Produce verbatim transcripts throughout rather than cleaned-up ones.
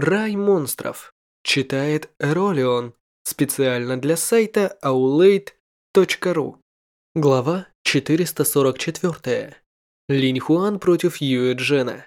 Рай монстров. Читает Ролион. Специально для сайта аулейт точка ру. Глава четыреста сорок четыре. Линь Хуан против Юэ Джена.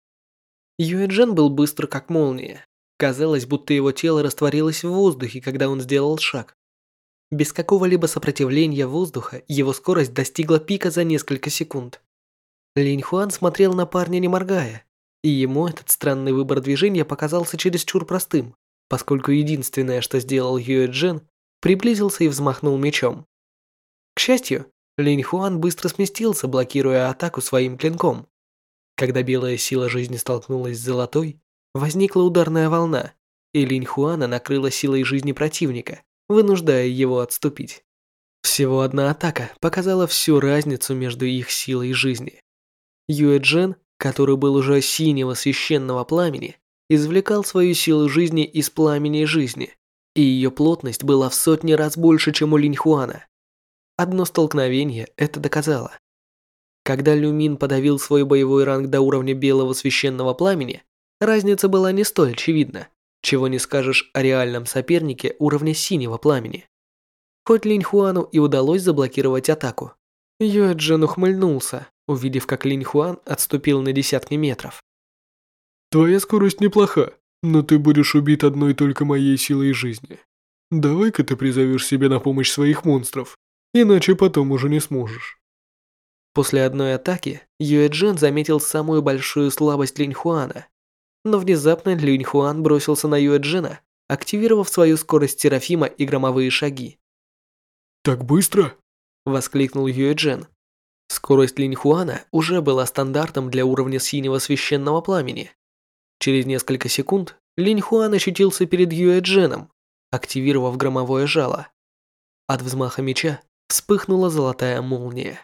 Юэ Джен был быстр как молния. Казалось, будто его тело растворилось в воздухе, когда он сделал шаг. Без какого-либо сопротивления воздуха его скорость достигла пика за несколько секунд. Линь Хуан смотрел на парня не моргая, и ему этот странный выбор движения показался чересчур простым, поскольку единственное, что сделал Юэ Джен, приблизился и взмахнул мечом. К счастью, Линь Хуан быстро сместился, блокируя атаку своим клинком. Когда белая сила жизни столкнулась с золотой, возникла ударная волна, и Линь Хуана накрыла силой жизни противника, вынуждая его отступить. Всего одна атака показала всю разницу между их силой жизни. Юэ Джен, который был уже синего священного пламени, извлекал свою силу жизни из пламени жизни, и ее плотность была в сотни раз больше, чем у Линь Хуана. Одно столкновение это доказало. Когда Люмин подавил свой боевой ранг до уровня белого священного пламени, разница была не столь очевидна, чего не скажешь о реальном сопернике уровня синего пламени. Хоть Линь Хуану и удалось заблокировать атаку, Юэ Джен ухмыльнулся, увидев, как Линь Хуан отступил на десятки метров. «Твоя скорость неплоха, но ты будешь убит одной только моей силой жизни. Давай-ка ты призовешь себе на помощь своих монстров, иначе потом уже не сможешь». После одной атаки Юэ Джен заметил самую большую слабость Линь Хуана, но внезапно Линь Хуан бросился на Юэ Джена, активировав свою скорость Серафима и громовые шаги. «Так быстро?» – воскликнул Юэ Джен. Скорость Линь Хуана уже была стандартом для уровня синего священного пламени. Через несколько секунд Линь Хуан ощутился перед Юэ Дженом, активировав громовое жало. От взмаха меча вспыхнула золотая молния.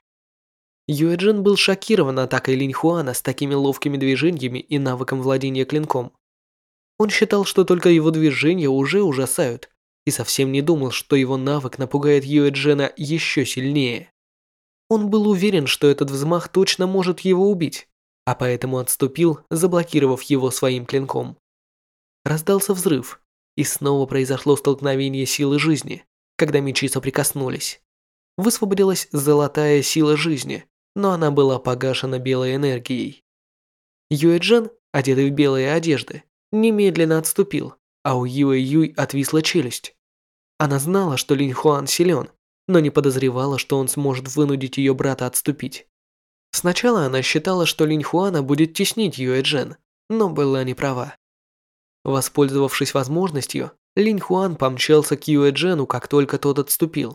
Юэ Джен был шокирован атакой Линь Хуана с такими ловкими движениями и навыком владения клинком. Он считал, что только его движения уже ужасают, и совсем не думал, что его навык напугает Юэ Джена еще сильнее. Он был уверен, что этот взмах точно может его убить, а поэтому отступил, заблокировав его своим клинком. Раздался взрыв, и снова произошло столкновение силы жизни, когда мечи соприкоснулись. Высвободилась золотая сила жизни, но она была погашена белой энергией. Юэ Джен, одетый в белые одежды, немедленно отступил, а у Юэ Юй отвисла челюсть. Она знала, что Линь Хуан силен, но не подозревала, что он сможет вынудить ее брата отступить. Сначала она считала, что Линь Хуана будет теснить Юэ Джен, но была не права. Воспользовавшись возможностью, Линь Хуан помчался к Юэ Джену, как только тот отступил.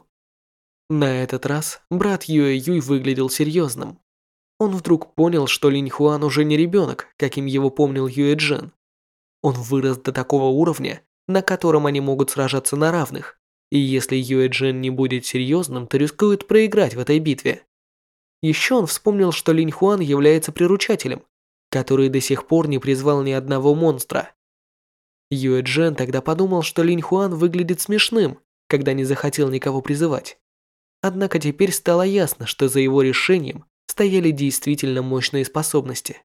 На этот раз брат Юэ Юй выглядел серьезным. Он вдруг понял, что Линь Хуан уже не ребенок, каким его помнил Юэ Джен. Он вырос до такого уровня, на котором они могут сражаться на равных, и если Юэ Джен не будет серьезным, то рискует проиграть в этой битве. Еще он вспомнил, что Линь Хуан является приручателем, который до сих пор не призвал ни одного монстра. Юэ Джен тогда подумал, что Линь Хуан выглядит смешным, когда не захотел никого призывать. Однако теперь стало ясно, что за его решением стояли действительно мощные способности.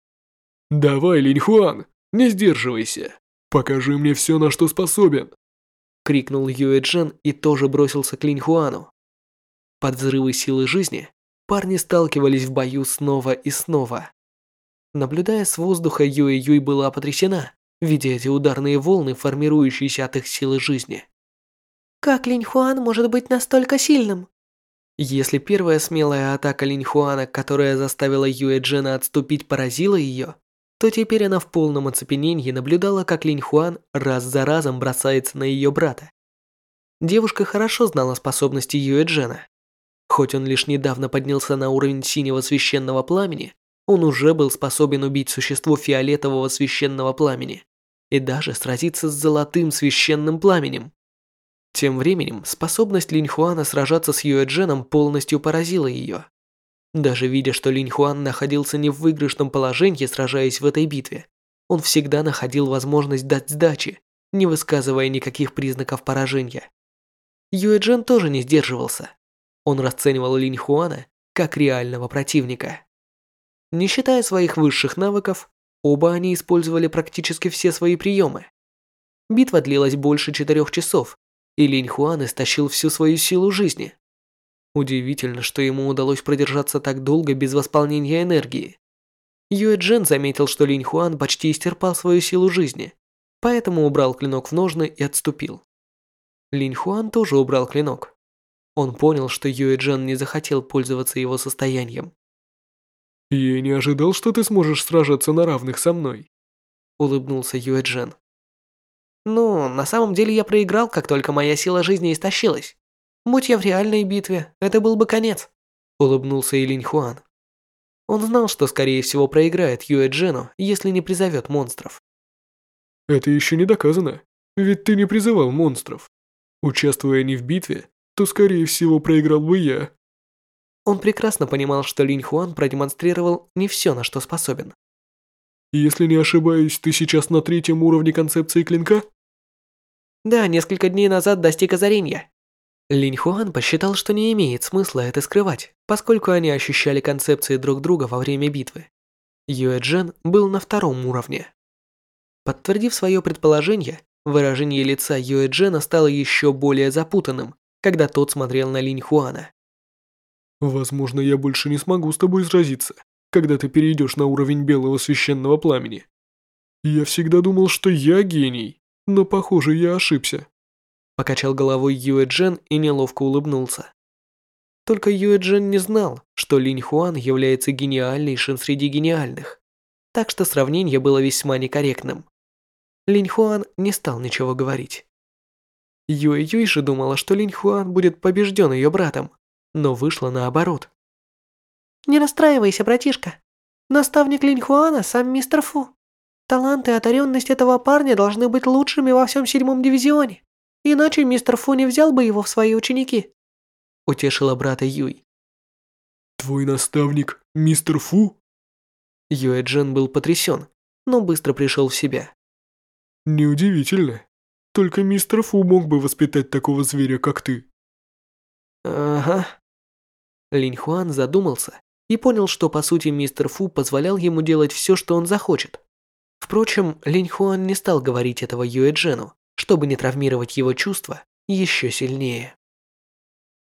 «Давай, Линь Хуан, не сдерживайся. Покажи мне все, на что способен», — крикнул Юэ Джен и тоже бросился к Линь Хуану. Под взрывы силы жизни парни сталкивались в бою снова и снова. Наблюдая с воздуха, Юэ Юй была потрясена, видя эти ударные волны, формирующиеся от их силы жизни. Как Линь Хуан может быть настолько сильным? Если первая смелая атака Линь Хуана, которая заставила Юэ Джена отступить, поразила ее, то теперь она в полном оцепенении наблюдала, как Линь Хуан раз за разом бросается на ее брата. Девушка хорошо знала способности Юэ Джена. Хоть он лишь недавно поднялся на уровень синего священного пламени, он уже был способен убить существо фиолетового священного пламени и даже сразиться с золотым священным пламенем. Тем временем, способность Линь Хуана сражаться с Юэ Дженом полностью поразила ее. Даже видя, что Линь Хуан находился не в выигрышном положении, сражаясь в этой битве, он всегда находил возможность дать сдачи, не высказывая никаких признаков поражения. Юэ Джен тоже не сдерживался. Он расценивал Линь Хуана как реального противника. Не считая своих высших навыков, Оба они использовали практически все свои приемы. Битва длилась больше четырех часов, и Линь Хуан истощил всю свою силу жизни. Удивительно, что ему удалось продержаться так долго без восполнения энергии. Юэ Джен заметил, что Линь Хуан почти исчерпал свою силу жизни, поэтому убрал клинок в ножны и отступил. Линь Хуан тоже убрал клинок. Он понял, что Юэ Джен не захотел пользоваться его состоянием. «Я не ожидал, что ты сможешь сражаться на равных со мной», — улыбнулся Юэ Джен. «Ну, на самом деле я проиграл, как только моя сила жизни истощилась. Будь я в реальной битве, это был бы конец», — улыбнулся и Линь Хуан. Он знал, что скорее всего проиграет Юэ Джену, если не призовет монстров. «Это еще не доказано, ведь ты не призывал монстров. Участвуя не в битве, то скорее всего проиграл бы я». Он прекрасно понимал, что Линь Хуан продемонстрировал не все, на что способен. «Если не ошибаюсь, ты сейчас на третьем уровне концепции клинка?» Да, несколько дней назад достиг озарения. Линь Хуан посчитал, что не имеет смысла это скрывать, поскольку они ощущали концепции друг друга во время битвы. Юэ Джен был на втором уровне. Подтвердив свое предположение, выражение лица Юэ Джена стало еще более запутанным, когда тот смотрел на Линь Хуана. «Возможно, я больше не смогу с тобой сразиться, когда ты перейдешь на уровень белого священного пламени. Я всегда думал, что я гений, но, похоже, я ошибся». Покачал головой Юэ Джен и неловко улыбнулся. Только Юэ Джен не знал, что Линь Хуан является гениальнейшим среди гениальных, так что сравнение было весьма некорректным. Линь Хуан не стал ничего говорить. Юэ Юй же думала, что Линь Хуан будет побежден ее братом, но вышло наоборот. Не расстраивайся, братишка. Наставник Линь Хуана сам мистер Фу. Талант и одаренность этого парня должны быть лучшими во всем седьмом дивизионе. Иначе мистер Фу не взял бы его в свои ученики. Утешила брата Юй. «Твой наставник мистер Фу?» Юэ Джен был потрясен, но быстро пришел в себя. «Неудивительно. Только мистер Фу мог бы воспитать такого зверя, как ты». Ага. Линь Хуан задумался и понял, что по сути мистер Фу позволял ему делать все, что он захочет. Впрочем, Линь Хуан не стал говорить этого Юэ Джену, чтобы не травмировать его чувства еще сильнее.